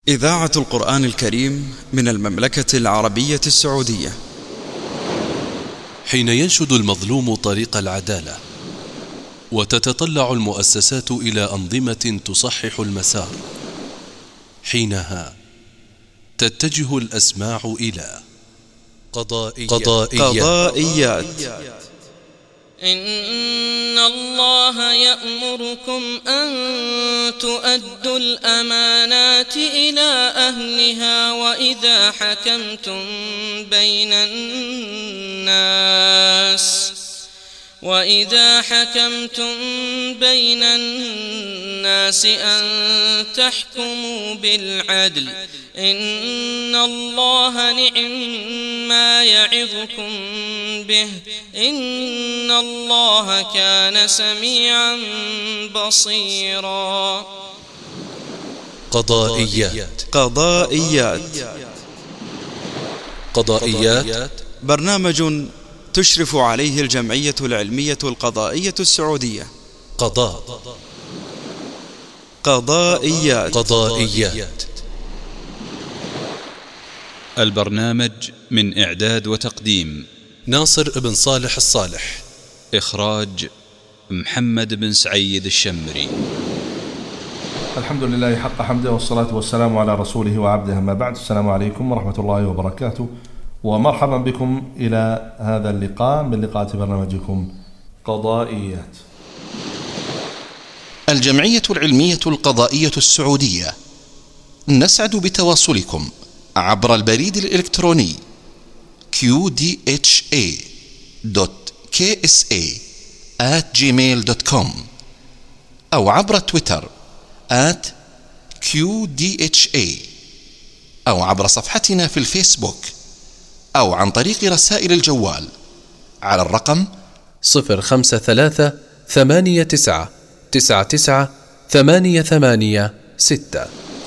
إذاعة القرآن الكريم من المملكة العربية السعودية. حين ينشد المظلوم طريق العدالة وتتطلع المؤسسات إلى أنظمة تصحح المسار، حينها تتجه الأسماع إلى قضائيات. إن الله يأمركم أن تؤدوا الأمانات إلى أهلها وإذا حكمتم بين الناس أن تحكموا بالعدل. إن الله نعم يعظكم به، إن الله كان سميعا بصيرا. قضائيات برنامج تشرف عليه الجمعية العلمية القضائية السعودية. قضائيات. البرنامج من إعداد وتقديم ناصر بن صالح الصالح، إخراج محمد بن سعيد الشمري. الحمد لله حق حمده، والصلاة والسلام على رسوله وعبده، أما بعد. السلام عليكم ورحمة الله وبركاته، ومرحبا بكم إلى هذا اللقاء من لقاءات برنامجكم قضائيات. الجمعية العلمية القضائية السعودية نسعد بتواصلكم عبر البريد الإلكتروني qdha.ksa@gmail.com أو عبر تويتر @qdha أو عبر صفحتنا في الفيسبوك أو عن طريق رسائل الجوال على الرقم 053-89-99-886.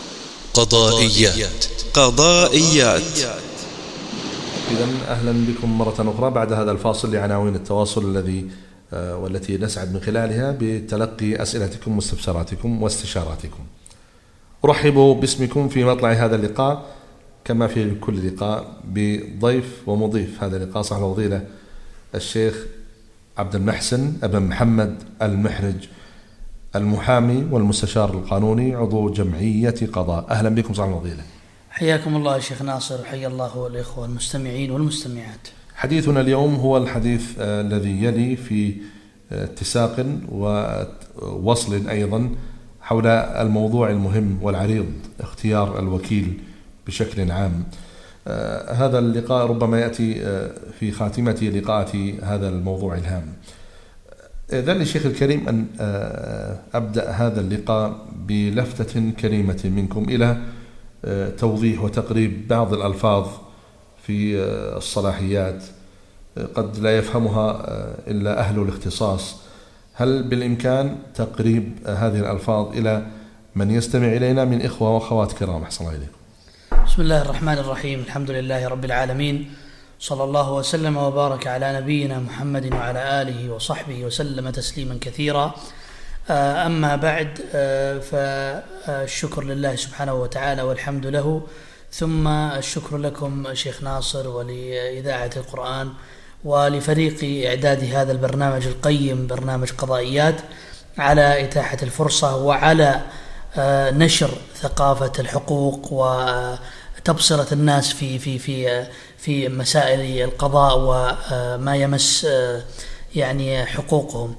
قضائيات. إذن أهلا بكم مرة أخرى بعد هذا الفاصل لعناوين التواصل والتي نسعد من خلالها بتلقي أسئلتكم واستفساراتكم واستشاراتكم. أرحب باسمكم في مطلع هذا اللقاء كما في كل لقاء بضيف ومضيف هذا اللقاء، صاحب الفضيلة الشيخ عبد المحسن ابن محمد المحرج، المحامي والمستشار القانوني، عضو جمعية قضاء. أهلا بكم صاحب الفضيلة. حياكم الله شيخ ناصر، حيا الله الإخوة المستمعين والمستمعات. حديثنا اليوم هو الحديث الذي يلي في اتساق ووصل أيضا حول الموضوع المهم والعريض، اختيار الوكيل بشكل عام. هذا اللقاء ربما يأتي في خاتمة لقاءات هذا الموضوع الهام. إذن للشيخ الكريم أن أبدأ هذا اللقاء بلفتة كريمة منكم إلى توضيح وتقريب بعض الألفاظ في الصلاحيات قد لا يفهمها إلا أهل الاختصاص. هل بالإمكان تقريب هذه الألفاظ إلى من يستمع إلينا من إخوة وأخوات كرام؟ أحسن الله إليكم. بسم الله الرحمن الرحيم، الحمد لله رب العالمين، صلى الله وسلم وبارك على نبينا محمد وعلى آله وصحبه وسلم تسليما كثيرا. أما بعد، فالشكر لله سبحانه وتعالى والحمد له، ثم الشكر لكم شيخ ناصر ولإذاعة القرآن ولفريق إعداد هذا البرنامج القيم، برنامج قضائيات، على إتاحة الفرصة وعلى نشر ثقافة الحقوق وتبصرة الناس في مسائل القضاء وما يمس يعني حقوقهم.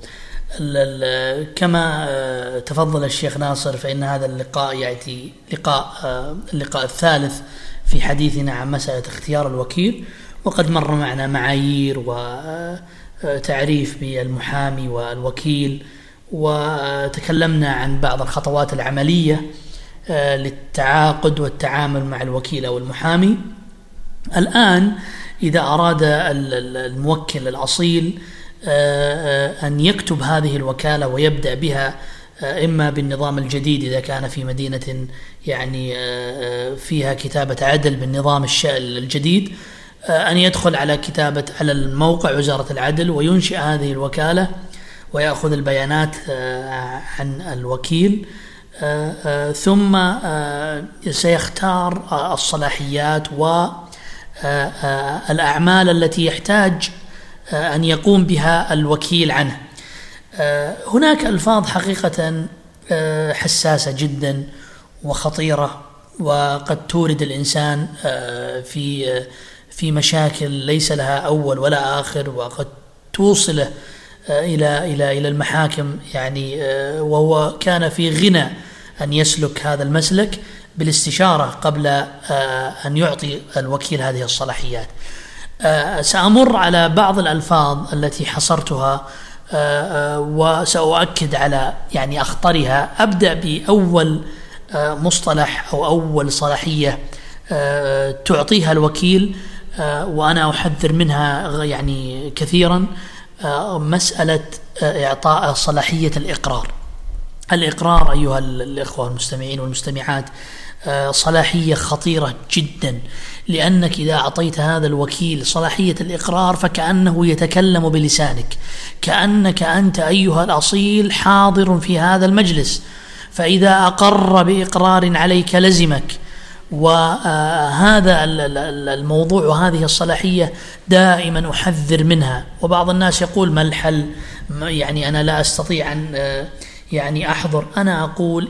كما تفضل الشيخ ناصر، فإن هذا اللقاء يأتي اللقاء الثالث في حديثنا عن مسألة اختيار الوكيل، وقد مر معنا معايير وتعريف بالمحامي والوكيل، وتكلمنا عن بعض الخطوات العملية للتعاقد والتعامل مع الوكيل أو المحامي. الآن إذا أراد الموكل الأصيل أن يكتب هذه الوكالة ويبدأ بها، إما بالنظام الجديد إذا كان في مدينة يعني فيها كتابة عدل بالنظام الجديد، أن يدخل على الموقع وزارة العدل وينشئ هذه الوكالة ويأخذ البيانات عن الوكيل ثم سيختار الصلاحيات والأعمال التي يحتاج أن يقوم بها الوكيل عنه. هناك ألفاظ حقيقة حساسة جدا وخطيرة، وقد تورد الإنسان في مشاكل ليس لها أول ولا آخر، وقد توصله إلى المحاكم يعني، وهو كان في غنى أن يسلك هذا المسلك بالاستشارة قبل أن يعطي الوكيل هذه الصلاحيات. سأمر على بعض الألفاظ التي حصرتها وسأؤكد على يعني أخطرها. أبدأ بأول مصطلح أو أول صلاحية تعطيها الوكيل، وأنا أحذر منها يعني كثيرا، مسألة إعطاء صلاحية الإقرار. الإقرار أيها الإخوة المستمعين والمستمعات صلاحية خطيرة جدا، لأنك إذا أعطيت هذا الوكيل صلاحية الإقرار فكأنه يتكلم بلسانك، كأنك أنت أيها الأصيل حاضر في هذا المجلس، فإذا أقر بإقرار عليك لزمك. وهذا الموضوع وهذه الصلاحية دائما أحذر منها. وبعض الناس يقول ما الحل؟ يعني أنا لا أستطيع أن يعني أحضر. أنا أقول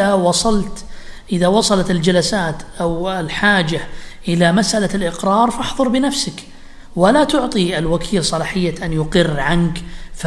إذا وصلت الجلسات أو الحاجة إلى مسألة الإقرار فاحضر بنفسك، ولا تعطي الوكيل صلاحية أن يقر عنك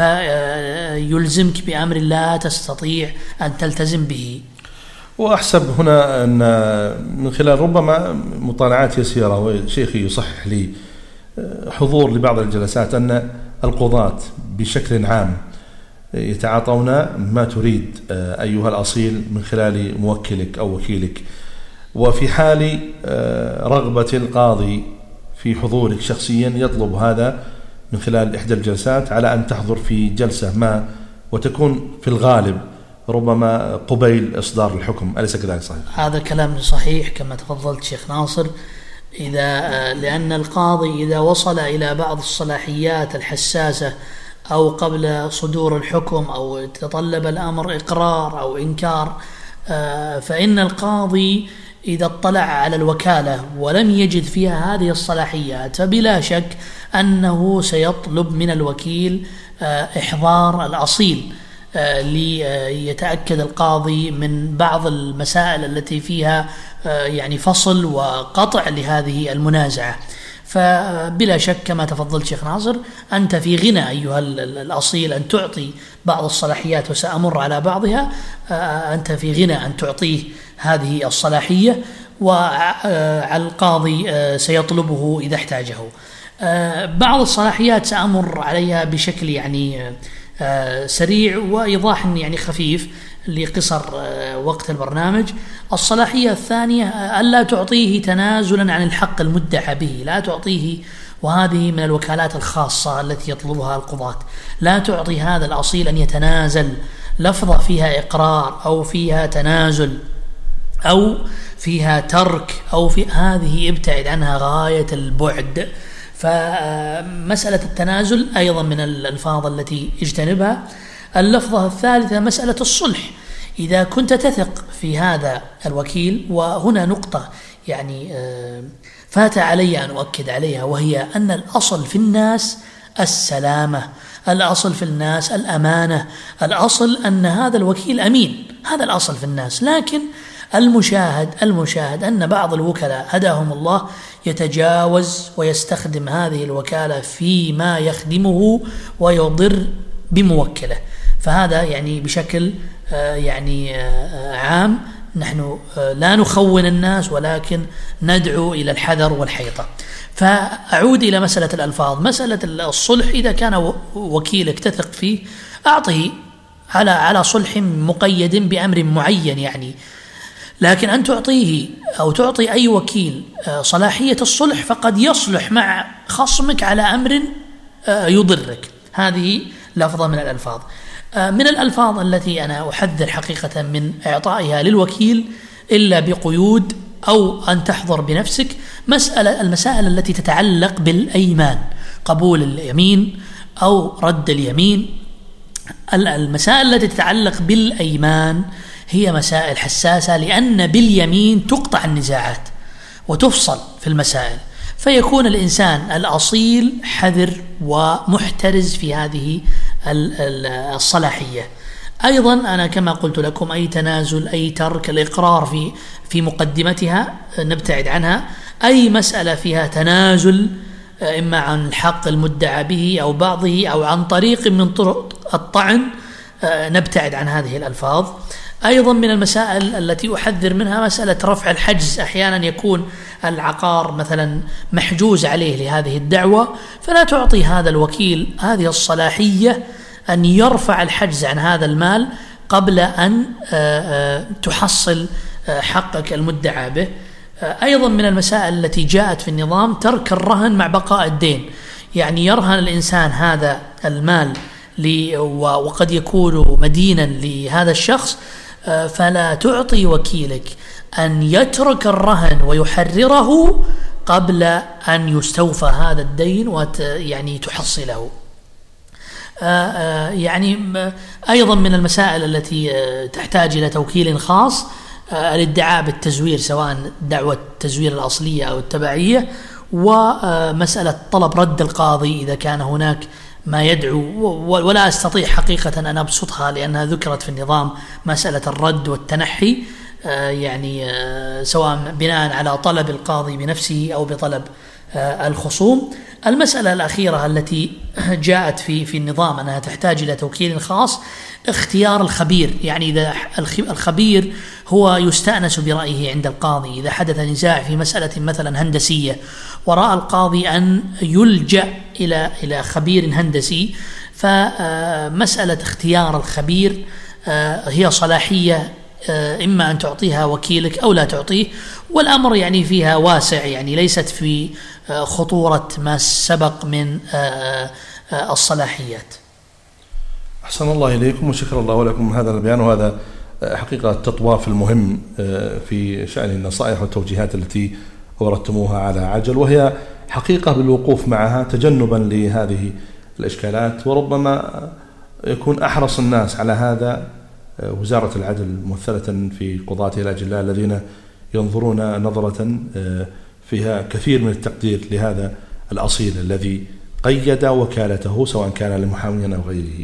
فيلزمك بأمر لا تستطيع أن تلتزم به. وأحسب هنا أن من خلال ربما مطالعات يسيرة، وشيخي يصحح لي حضور لبعض الجلسات، أن القضاة بشكل عام يتعاطون ما تريد أيها الأصيل من خلال موكلك أو وكيلك، وفي حال رغبة القاضي في حضورك شخصيا يطلب هذا من خلال إحدى الجلسات على أن تحضر في جلسة ما، وتكون في الغالب ربما قبيل إصدار الحكم. أليس كذلك صحيح؟ هذا كلام صحيح كما تفضلت شيخ ناصر. لأن القاضي إذا وصل إلى بعض الصلاحيات الحساسة أو قبل صدور الحكم أو تطلب الأمر إقرار أو إنكار، فإن القاضي إذا اطلع على الوكالة ولم يجد فيها هذه الصلاحيات فبلا شك أنه سيطلب من الوكيل إحضار الأصيل ليتأكد القاضي من بعض المسائل التي فيها يعني فصل وقطع لهذه المنازعة. فبلا شك كما تفضلت شيخ ناصر أنت في غنى أيها الأصيل أن تعطي بعض الصلاحيات، وسأمر على بعضها. أنت في غنى أن تعطيه هذه الصلاحية، وعلى القاضي سيطلبه إذا احتاجه. بعض الصلاحيات سأمر عليها بشكل يعني سريع وإيضاح يعني خفيف لقصر وقت البرنامج. الصلاحية الثانية ألا تعطيه تنازلا عن الحق المدعى به، لا تعطيه، وهذه من الوكالات الخاصة التي يطلبها القضاة، لا تعطي هذا الأصيل أن يتنازل لفظة فيها إقرار أو فيها تنازل أو فيها ترك أو في هذه ابتعد عنها غاية البعد. فمسألة التنازل أيضا من الألفاظ التي اجتنبها. اللفظة الثالثة مسألة الصلح. إذا كنت تثق في هذا الوكيل، وهنا نقطة يعني فات علي أن أؤكد عليها، وهي أن الأصل في الناس السلامة، الأصل في الناس الأمانة، الأصل أن هذا الوكيل أمين، هذا الأصل في الناس. لكن المشاهد أن بعض الوكلاء هداهم الله يتجاوز ويستخدم هذه الوكالة فيما يخدمه ويضر بموكله. فهذا يعني بشكل يعني عام نحن لا نخون الناس، ولكن ندعو إلى الحذر والحيطة. فأعود إلى مسألة الألفاظ. مسألة الصلح، إذا كان وكيلك تثق فيه أعطه على صلح مقيد بأمر معين يعني. لكن أن تعطيه أو تعطي أي وكيل صلاحية الصلح فقد يصلح مع خصمك على أمر يضرك. هذه لفظة من الألفاظ. من الألفاظ التي أنا أحذر حقيقة من إعطائها للوكيل إلا بقيود أو أن تحضر بنفسك، المسائل التي تتعلق بالأيمان، قبول اليمين أو رد اليمين. المسائل التي تتعلق بالأيمان هي مسائل حساسة، لأن باليمين تقطع النزاعات وتفصل في المسائل، فيكون الإنسان الأصيل حذر ومحترز في هذه الصلاحية. أيضا أنا كما قلت لكم أي تنازل، أي ترك، الإقرار في مقدمتها نبتعد عنها. أي مسألة فيها تنازل إما عن الحق المدعى به أو بعضه أو عن طريق من طرق الطعن نبتعد عن هذه الألفاظ. أيضا من المسائل التي أحذر منها مسألة رفع الحجز. أحيانا يكون العقار مثلا محجوز عليه لهذه الدعوة، فلا تعطي هذا الوكيل هذه الصلاحية أن يرفع الحجز عن هذا المال قبل أن تحصل حقك المدعى به. أيضا من المسائل التي جاءت في النظام ترك الرهن مع بقاء الدين، يعني يرهن الإنسان هذا المال وقد يكون مدينا لهذا الشخص، فلا تعطي وكيلك أن يترك الرهن ويحرره قبل أن يستوفى هذا الدين يعني تحصله. يعني أيضا من المسائل التي تحتاج إلى توكيل خاص الادعاء بالتزوير، سواء دعوة التزوير الأصلية أو التبعية، ومسألة طلب رد القاضي إذا كان هناك ما يدعو، ولا أستطيع حقيقة أن أبسطها لأنها ذكرت في النظام، مسألة الرد والتنحي، يعني سواء بناء على طلب القاضي بنفسه أو بطلب الخصوم. المسألة الأخيرة التي جاءت في النظام أنها تحتاج إلى توكيل خاص اختيار الخبير، يعني إذا الخبير هو يستأنس برأيه عند القاضي، إذا حدث نزاع في مسألة مثلا هندسية ورأى القاضي أن يلجأ إلى خبير هندسي، فمسألة اختيار الخبير هي صلاحية إما أن تعطيها وكيلك أو لا تعطيه، والأمر يعني فيها واسع، يعني ليست في خطورة ما سبق من الصلاحيات. أحسن الله إليكم وشكر الله لكم هذا البيان، وهذا حقيقة التطواف المهم في شأن النصائح والتوجيهات التي أوردتموها على عجل، وهي حقيقة بالوقوف معها تجنبا لهذه الإشكالات. وربما يكون أحرص الناس على هذا وزارة العدل ممثلة في قضاته الأجلاء الذين ينظرون نظرة فيها كثير من التقدير لهذا الأصيل الذي قيد وكالته سواء كان لمحاميا أو غيره.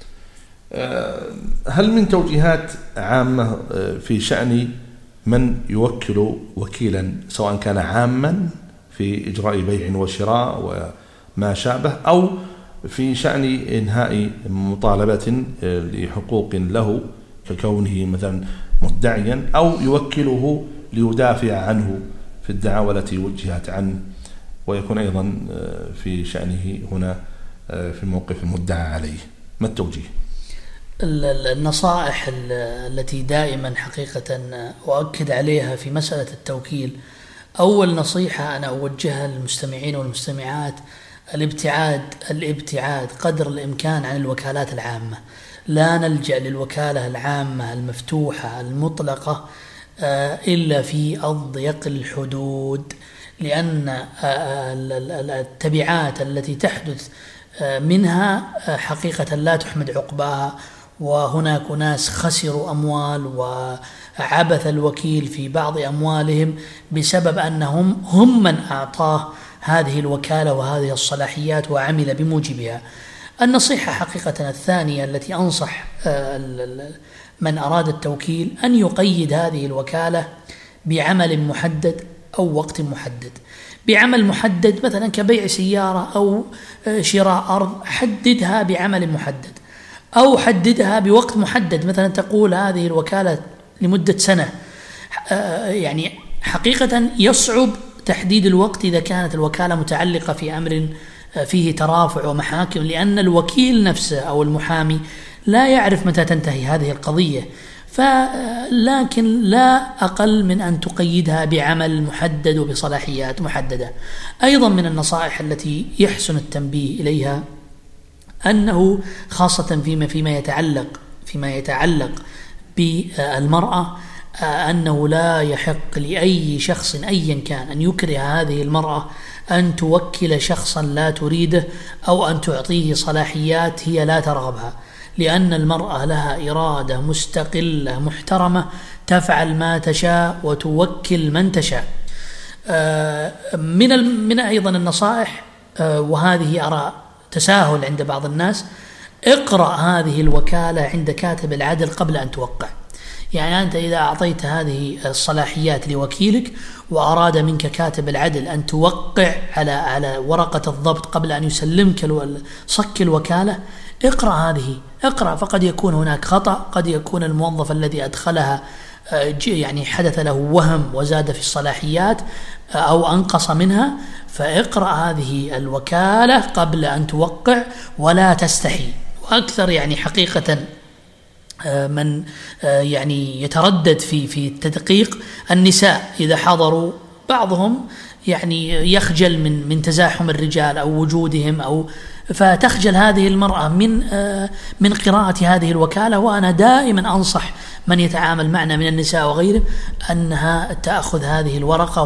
هل من توجيهات عامة في شأن من يوكل وكيلا سواء كان عاما في إجراء بيع وشراء وما شابه، أو في شأن إنهاء مطالبة لحقوق له ككونه مثلا مدعيا، أو يوكله ليدافع عنه في الدعاوى التي وجهت عنه، ويكون أيضا في شأنه هنا في موقف المدعى عليه؟ ما التوجيه؟ النصائح التي دائما حقيقة أؤكد عليها في مسألة التوكيل، أول نصيحة أنا أوجهها للمستمعين والمستمعات الابتعاد قدر الإمكان عن الوكالات العامة. لا نلجأ للوكالة العامة المفتوحة المطلقة إلا في أضيق الحدود، لأن التبعات التي تحدث منها حقيقة لا تحمد عقباها، وهناك ناس خسروا أموال وعبث الوكيل في بعض أموالهم بسبب أنهم هم من أعطاه هذه الوكالة وهذه الصلاحيات وعمل بموجبها. النصيحة حقيقة الثانية التي أنصح من أراد التوكيل أن يقيد هذه الوكالة بعمل محدد أو وقت محدد. بعمل محدد مثلا كبيع سيارة أو شراء أرض، حددها بعمل محدد، أو حددها بوقت محدد، مثلا تقول هذه الوكالة لمدة سنة. يعني حقيقة يصعب تحديد الوقت إذا كانت الوكالة متعلقة في أمر فيه ترافع ومحاكم، لأن الوكيل نفسه أو المحامي لا يعرف متى تنتهي هذه القضية، لكن لا أقل من أن تقيدها بعمل محدد وبصلاحيات محددة. أيضا من النصائح التي يحسن التنبيه إليها أنه خاصة فيما يتعلق بالمرأة، أنه لا يحق لأي شخص أيا كان أن يكره هذه المرأة أن توكل شخصا لا تريده أو أن تعطيه صلاحيات هي لا ترغبها، لأن المرأة لها إرادة مستقلة محترمة تفعل ما تشاء وتوكل من تشاء. من أيضا النصائح، وهذه أرى تساهل عند بعض الناس، اقرأ هذه الوكالة عند كاتب العدل قبل أن توقع. يعني أنت إذا أعطيت هذه الصلاحيات لوكيلك وأراد منك كاتب العدل أن توقع على ورقة الضبط قبل أن يسلمك صك الوكالة، اقرأ، فقد يكون هناك خطأ، قد يكون الموظف الذي أدخلها يعني حدث له وهم وزاد في الصلاحيات أو أنقص منها. فاقرأ هذه الوكالة قبل أن توقع ولا تستحي. وأكثر يعني حقيقة من يعني يتردد في التدقيق النساء إذا حضروا، بعضهم يعني يخجل من تزاحم الرجال أو وجودهم، فتخجل هذه المرأة من قراءة هذه الوكالة. وأنا دائما أنصح من يتعامل معنا من النساء وغيره أنها تأخذ هذه الورقة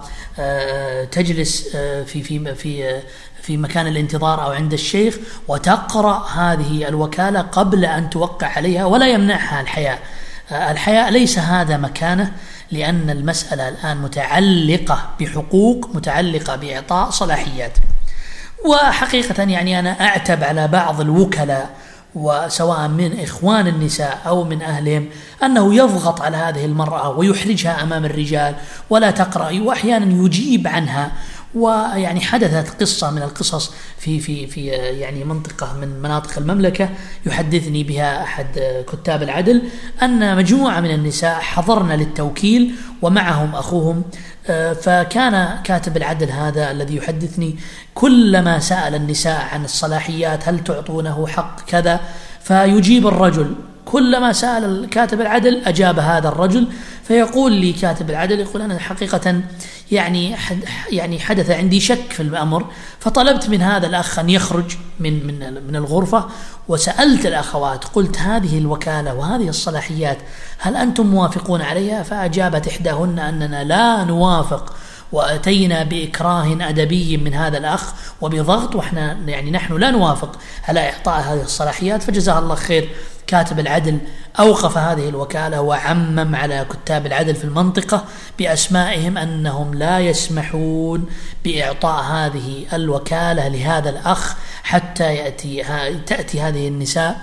وتجلس في مكان الانتظار أو عند الشيخ وتقرأ هذه الوكالة قبل أن توقع عليها، ولا يمنعها الحياء ليس هذا مكانه، لأن المسألة الآن متعلقة بحقوق، متعلقة بإعطاء صلاحيات. وحقيقة يعني أنا أعتب على بعض الوكلاء، وسواء من إخوان النساء أو من أهلهم، أنه يضغط على هذه المرأة ويحرجها أمام الرجال ولا تقرأ، وأحيانا يجيب عنها. ويعني حدثت قصة من القصص في يعني منطقة من مناطق المملكة يحدثني بها أحد كتاب العدل، أن مجموعة من النساء حضرنا للتوكيل ومعهم أخوهم، فكان كاتب العدل هذا الذي يحدثني كلما سأل النساء عن الصلاحيات، هل تعطونه حق كذا، فيجيب الرجل. كلما سأل كاتب العدل أجاب هذا الرجل، فيقول لي كاتب العدل، يقول أنا حقيقة يعني حدث عندي شك في الأمر، فطلبت من هذا الأخ أن يخرج من الغرفة، وسألت الأخوات قلت هذه الوكالة وهذه الصلاحيات هل أنتم موافقون عليها؟ فأجابت إحداهن أننا لا نوافق، وأتينا بإكراه أدبي من هذا الأخ وبضغط، وإحنا يعني نحن لا نوافق على إعطاء هذه الصلاحيات. فجزاه الله خير، كاتب العدل أوقف هذه الوكالة وعمم على كتاب العدل في المنطقة بأسمائهم أنهم لا يسمحون بإعطاء هذه الوكالة لهذا الأخ حتى تأتي هذه النساء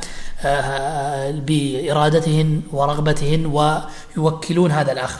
بإرادتهن ورغبتهن ويوكلون هذا الأخ.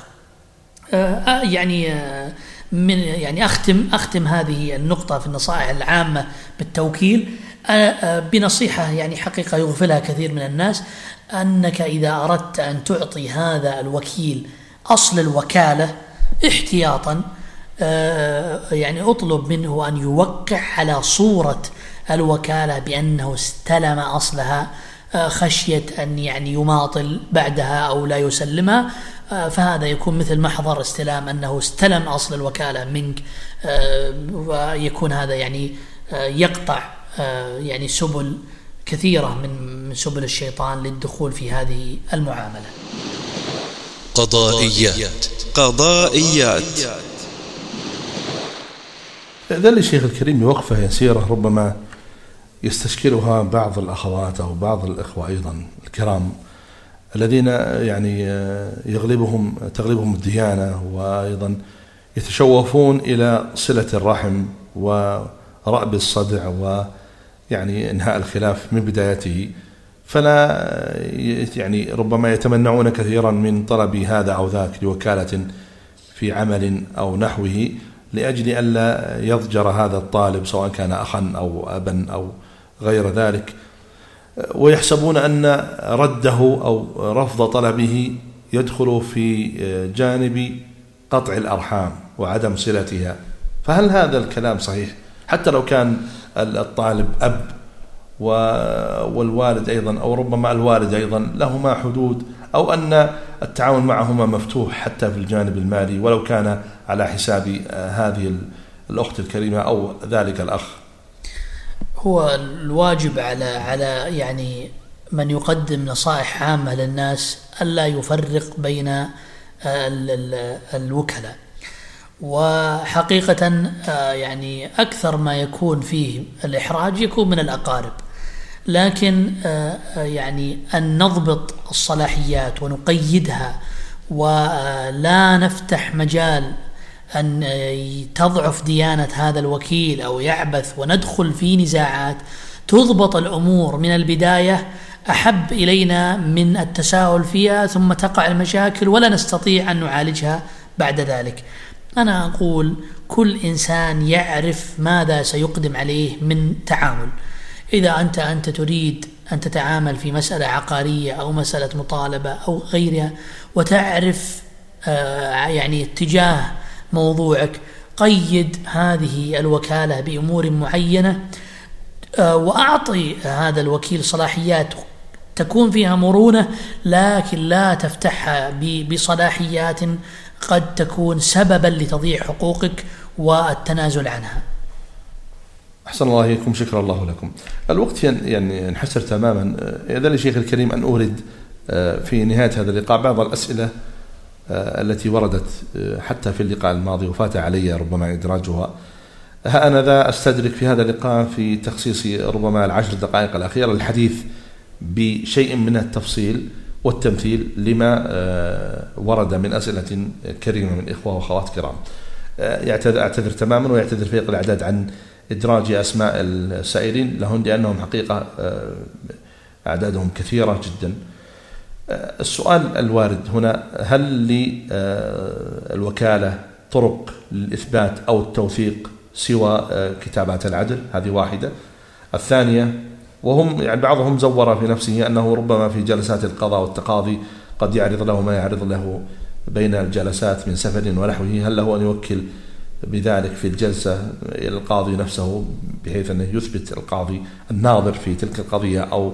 يعني أختم هذه النقطة في النصائح العامة بالتوكيل بنصيحة يعني حقيقة يغفلها كثير من الناس، أنك إذا أردت أن تعطي هذا الوكيل أصل الوكالة احتياطا، يعني أطلب منه أن يوقع على صورة الوكالة بأنه استلم أصلها، خشية أن يعني يماطل بعدها أو لا يسلمها، فهذا يكون مثل محضر استلام أنه استلم أصل الوكالة منك، ويكون هذا يعني يقطع يعني سبل كثيرة من سبل الشيطان للدخول في هذه المعاملة. قضائيات. ذل الشيخ الكريم وقفة يسيرة ربما يستشكلها بعض الأخوات أو بعض الإخوة أيضا الكرام الذين يعني تغلبهم الديانة، وأيضا يتشوفون إلى صلة الرحم ورأب الصدع ويعني إنهاء الخلاف من بدايته، فلا يعني ربما يتمنعون كثيرا من طلب هذا أو ذاك لوكالة في عمل أو نحوه، لأجل ألا يضجر هذا الطالب سواء كان أخا أو أبا أو غير ذلك، ويحسبون أن رده أو رفض طلبه يدخل في جانب قطع الأرحام وعدم صلتها. فهل هذا الكلام صحيح حتى لو كان الطالب أب والوالد أيضا، أو ربما الوالد أيضا لهما حدود، أو أن التعاون معهما مفتوح حتى في الجانب المالي ولو كان على حساب هذه الأخت الكريمة أو ذلك الأخ؟ هو الواجب على يعني من يقدم نصائح عامة للناس ألا يفرق بين الوكلاء، وحقيقة يعني أكثر ما يكون فيه الإحراج يكون من الأقارب، لكن يعني أن نضبط الصلاحيات ونقيدها ولا نفتح مجال أن تضعف ديانة هذا الوكيل أو يعبث وندخل في نزاعات، تضبط الأمور من البداية أحب إلينا من التساهل فيها ثم تقع المشاكل ولا نستطيع أن نعالجها بعد ذلك. أنا أقول كل إنسان يعرف ماذا سيقدم عليه من تعامل. إذا أنت تريد أن تتعامل في مسألة عقارية أو مسألة مطالبة أو غيرها وتعرف يعني اتجاه موضوعك، قيد هذه الوكالة بأمور معينة وأعطي هذا الوكيل صلاحيات تكون فيها مرونة، لكن لا تفتحها بصلاحيات قد تكون سببا لتضييع حقوقك والتنازل عنها. أحسن الله إليكم، شكر الله لكم. الوقت يعني انحسر تماما. إذا للشيخ الكريم أن أورد في نهاية هذا اللقاء بعض الأسئلة التي وردت حتى في اللقاء الماضي وفات علي ربما إدراجها. ها أنا ذا أستدرك في هذا اللقاء في تخصيص ربما 10 دقائق الأخيرة للحديث بشيء من التفصيل والتمثيل لما ورد من أسئلة كريمة من إخوة وأخوات كرام. أعتذر تماما ويعتذر فريق الإعداد عن إدراج أسماء السائلين لهم لأنهم حقيقة أعدادهم كثيرة جدا. السؤال الوارد هنا: هل للوكالة طرق للإثبات أو التوثيق سوى كتابات العدل؟ هذه واحدة. الثانية، وهم يعني بعضهم زور في نفسه أنه ربما في جلسات القضاء والتقاضي قد يعرض له ما يعرض له بين الجلسات من سفر ونحوه، هل له أن يوكل بذلك في الجلسة إلى القاضي نفسه بحيث أنه يثبت القاضي الناظر في تلك القضية أو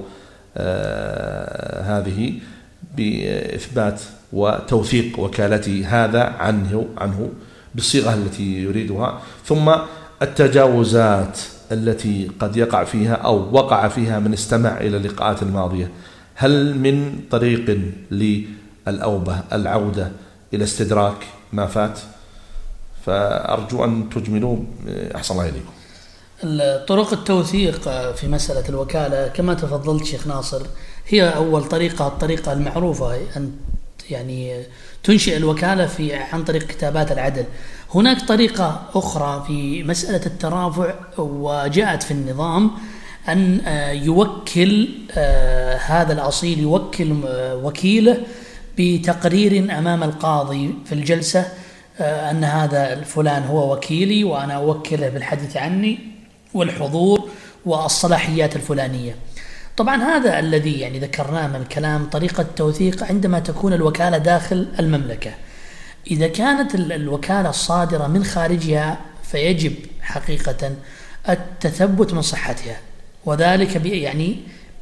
هذه بإثبات وتوثيق وكالته هذا عنه بالصيغة التي يريدها؟ ثم التجاوزات التي قد يقع فيها أو وقع فيها من استمع إلى اللقاءات الماضية، هل من طريق للأوبة العودة إلى استدراك ما فات؟ فأرجو أن تجملوا. أحسن الله إليكم. طرق التوثيق في مسألة الوكالة كما تفضلت شيخ ناصر هي أول طريقة، الطريقة المعروفة أن يعني تنشئ الوكالة عن طريق كتابات العدل. هناك طريقة أخرى في مسألة الترافع وجاءت في النظام أن يوكل هذا الأصيل يوكل وكيله بتقرير أمام القاضي في الجلسة أن هذا الفلان هو وكيلي وأنا أوكله بالحديث عني والحضور والصلاحيات الفلانية. طبعا هذا الذي يعني ذكرناه من الكلام طريقة توثيق عندما تكون الوكالة داخل المملكة. إذا كانت الوكالة الصادرة من خارجها فيجب حقيقة التثبت من صحتها، وذلك يعني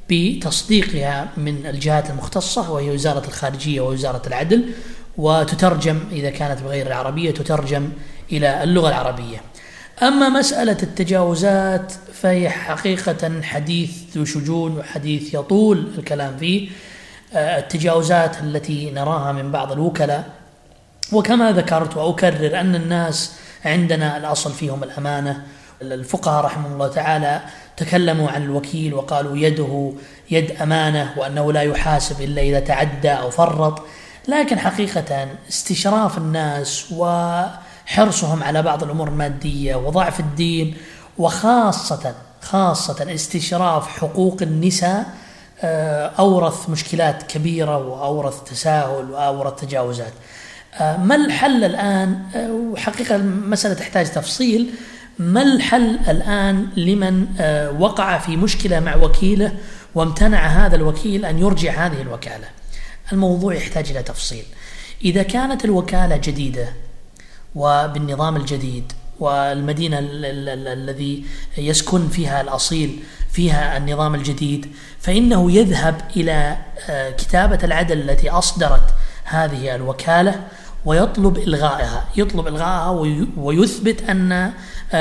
بتصديقها من الجهات المختصة وهي وزارة الخارجية ووزارة العدل، وتترجم إذا كانت بغير العربية تترجم إلى اللغة العربية. أما مسألة التجاوزات فهي حقيقة حديث ذو شجون وحديث يطول الكلام فيه. التجاوزات التي نراها من بعض الوكلاء، وكما ذكرت وأكرر أن الناس عندنا الأصل فيهم الأمانة. الفقهاء رحمه الله تعالى تكلموا عن الوكيل وقالوا يده يد أمانة وأنه لا يحاسب إلا إذا تعدى أو فرط. لكن حقيقة استشراف الناس وحرصهم على بعض الأمور المادية وضعف الدين وخاصة استشراف حقوق النساء أورث مشكلات كبيرة وأورث تساهل وأورث تجاوزات. ما الحل الآن؟ وحقيقة المسألة تحتاج تفصيل. ما الحل الآن لمن وقع في مشكلة مع وكيله وامتنع هذا الوكيل أن يرجع هذه الوكالة؟ الموضوع يحتاج إلى تفصيل. إذا كانت الوكالة جديدة وبالنظام الجديد والمدينة الذي يسكن فيها الأصيل فيها النظام الجديد، فإنه يذهب إلى كتابة العدل التي أصدرت هذه الوكالة ويطلب إلغائها ويثبت أن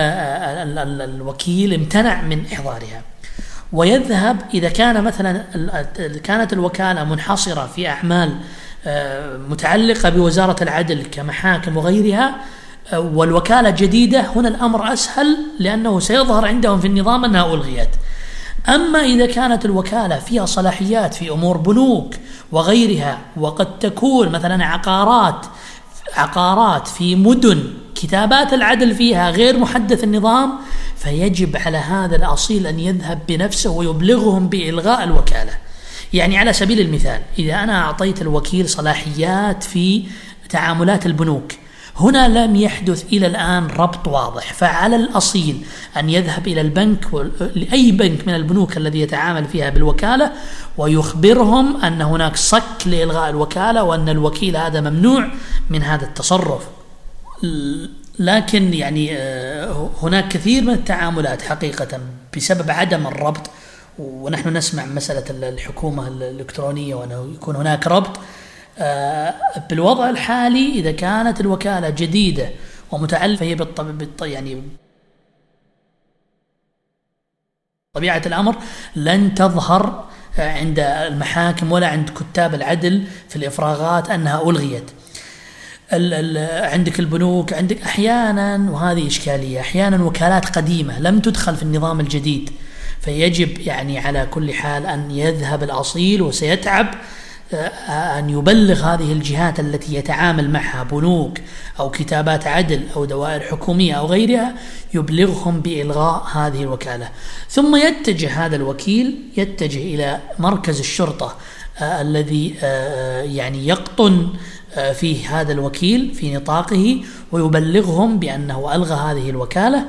الوكيل امتنع من إحضارها. ويذهب إذا كان مثلا كانت الوكالة منحصرة في أعمال متعلقة بوزارة العدل كمحاكم وغيرها والوكالة جديدة، هنا الأمر أسهل لأنه سيظهر عندهم في النظام أنها ألغيت. أما إذا كانت الوكالة فيها صلاحيات في أمور بنوك وغيرها، وقد تكون مثلا عقارات في مدن كتابات العدل فيها غير محدث النظام، فيجب على هذا الأصيل أن يذهب بنفسه ويبلغهم بإلغاء الوكالة. يعني على سبيل المثال، إذا أنا أعطيت الوكيل صلاحيات في تعاملات البنوك، هنا لم يحدث إلى الآن ربط واضح، فعلى الأصيل أن يذهب إلى البنك، لأي بنك من البنوك الذي يتعامل فيها بالوكالة، ويخبرهم أن هناك صك لإلغاء الوكالة، وأن الوكيل هذا ممنوع من هذا التصرف. لكن يعني هناك كثير من التعاملات حقيقة بسبب عدم الربط، ونحن نسمع مسألة الحكومة الإلكترونية وأنه يكون هناك ربط. بالوضع الحالي إذا كانت الوكالة جديدة ومتعلقة، هي يعني طبيعة الأمر لن تظهر عند المحاكم ولا عند كتاب العدل في الإفراغات أنها ألغيت. عندك البنوك، عندك أحيانا، وهذه إشكالية، أحيانا وكالات قديمة لم تدخل في النظام الجديد، فيجب يعني على كل حال أن يذهب الأصيل، وسيتعب أن يبلغ هذه الجهات التي يتعامل معها بنوك أو كتابات عدل أو دوائر حكومية أو غيرها، يبلغهم بإلغاء هذه الوكالة. ثم يتجه هذا الوكيل إلى مركز الشرطة الذي يعني يقطن فيه هذا الوكيل في نطاقه، ويبلغهم بأنه ألغى هذه الوكالة،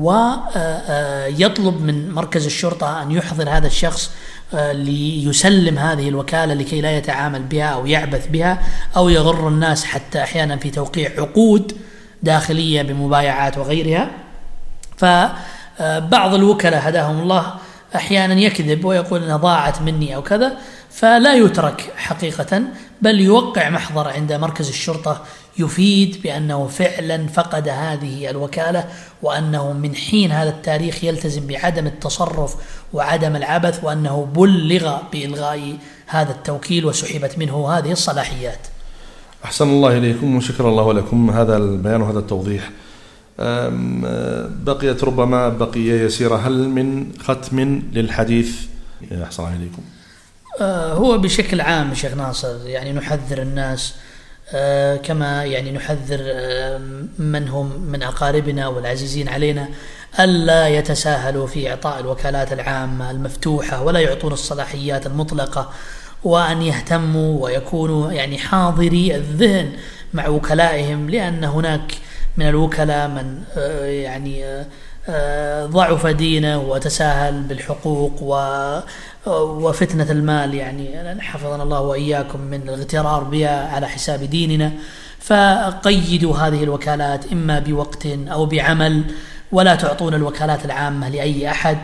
ويطلب من مركز الشرطة أن يحضر هذا الشخص ليسلم هذه الوكالة لكي لا يتعامل بها أو يعبث بها أو يغر الناس، حتى أحيانا في توقيع عقود داخلية بمبايعات وغيرها. فبعض الوكلاء هداهم الله أحيانا يكذب ويقول أنها ضاعت مني أو كذا، فلا يترك حقيقة، بل يوقع محضر عند مركز الشرطة يفيد بأنه فعلا فقد هذه الوكالة، وأنه من حين هذا التاريخ يلتزم بعدم التصرف وعدم العبث، وأنه بلغ بإلغاء هذا التوكيل وسحبت منه هذه الصلاحيات. أحسن الله إليكم وشكر الله لكم هذا البيان وهذا التوضيح. بقيت ربما بقية يسيرة، هل من ختم للحديث؟ أحسن الله إليكم. هو بشكل عام شيخ ناصر يعني نحذر الناس كما يعني نحذر من هم من أقاربنا والعزيزين علينا ألا يتساهلوا في إعطاء الوكالات العامة المفتوحة ولا يعطون الصلاحيات المطلقة، وأن يهتموا ويكونوا يعني حاضري الذهن مع وكلائهم، لأن هناك من الوكلاء من يعني ضعف دينه وتساهل بالحقوق وفتنة المال، يعني حفظنا الله وإياكم من الاغترار بها على حساب ديننا. فقيدوا هذه الوكالات إما بوقت أو بعمل، ولا تعطون الوكالات العامة لأي أحد.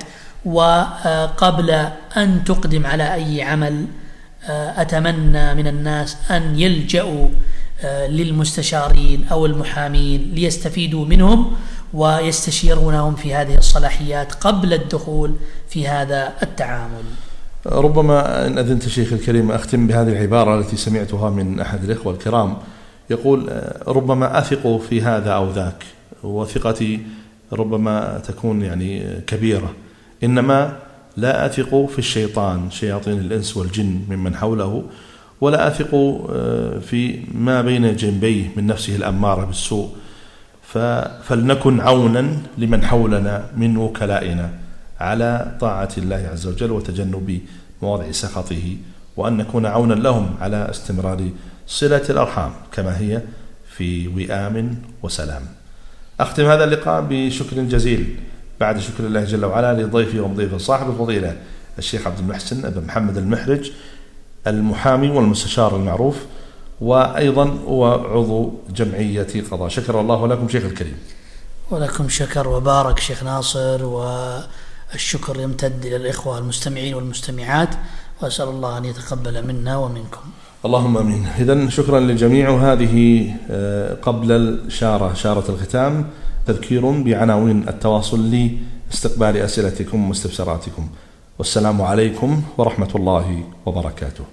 وقبل أن تقدم على أي عمل أتمنى من الناس أن يلجأوا للمستشارين أو المحامين ليستفيدوا منهم ويستشيرونهم في هذه الصلاحيات قبل الدخول في هذا التعامل. ربما إن أذنت شيخ الكريم أختم بهذه العبارة التي سمعتها من أحد الإخوة الكرام، يقول ربما أثق في هذا أو ذاك، وثقتي ربما تكون يعني كبيرة، إنما لا أثق في الشيطان، شياطين الإنس والجن ممن حوله، ولا أثق في ما بين جنبيه من نفسه الأمارة بالسوء. فلنكن عونا لمن حولنا من وكلائنا على طاعة الله عز وجل وتجنب مواضع سخطه، وأن نكون عونا لهم على استمرار صلة الأرحام كما هي في وئام وسلام. أختم هذا اللقاء بشكر جزيل بعد شكر الله جل وعلا لضيفي ومضيفه صاحب الفضيلة الشيخ عبد المحسن بن محمد المحرج، المحامي والمستشار المعروف، وأيضا هو عضو جمعية قضاء. شكر الله لكم شيخ الكريم. ولكم شكر وبارك شيخ ناصر، والشكر يمتد إلى الإخوة المستمعين والمستمعات، وأسأل الله أن يتقبل منا ومنكم. اللهم أمين. إذن شكرا للجميع. وهذه قبل شارة الختام تذكير بعناوين التواصل لاستقبال أسئلتكم واستفساراتكم. والسلام عليكم ورحمة الله وبركاته.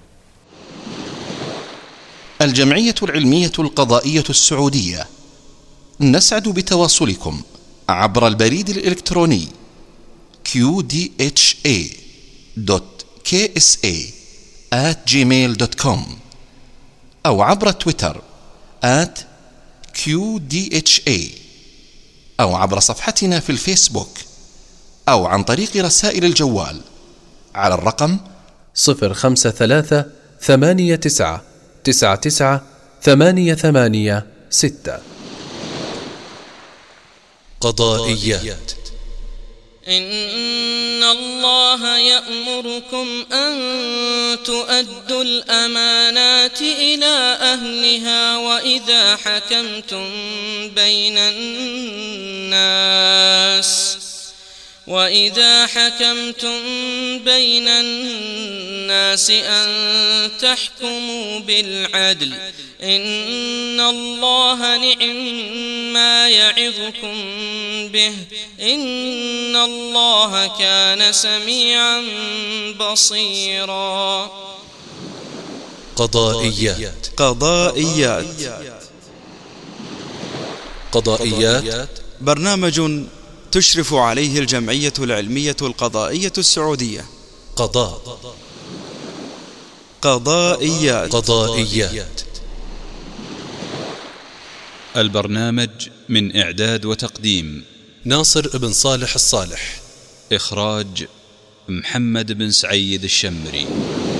الجمعية العلمية القضائية السعودية نسعد بتواصلكم عبر البريد الإلكتروني QDHA qdha.ksa@gmail.com أو عبر تويتر @qdha أو عبر صفحتنا في الفيسبوك أو عن طريق رسائل الجوال على الرقم 053-89-99-886. قضائيات. إن الله يأمركم أن تؤدوا الأمانات إلى أهلها وإذا حكمتم بين الناس أن تحكموا بالعدل إن الله نعم يعظكم به إن الله كان سميعا بصيرا. قضائيات برنامج تشرف عليه الجمعية العلمية القضائية السعودية. قضائيات. البرنامج من إعداد وتقديم ناصر بن صالح الصالح. إخراج محمد بن سعيد الشمري.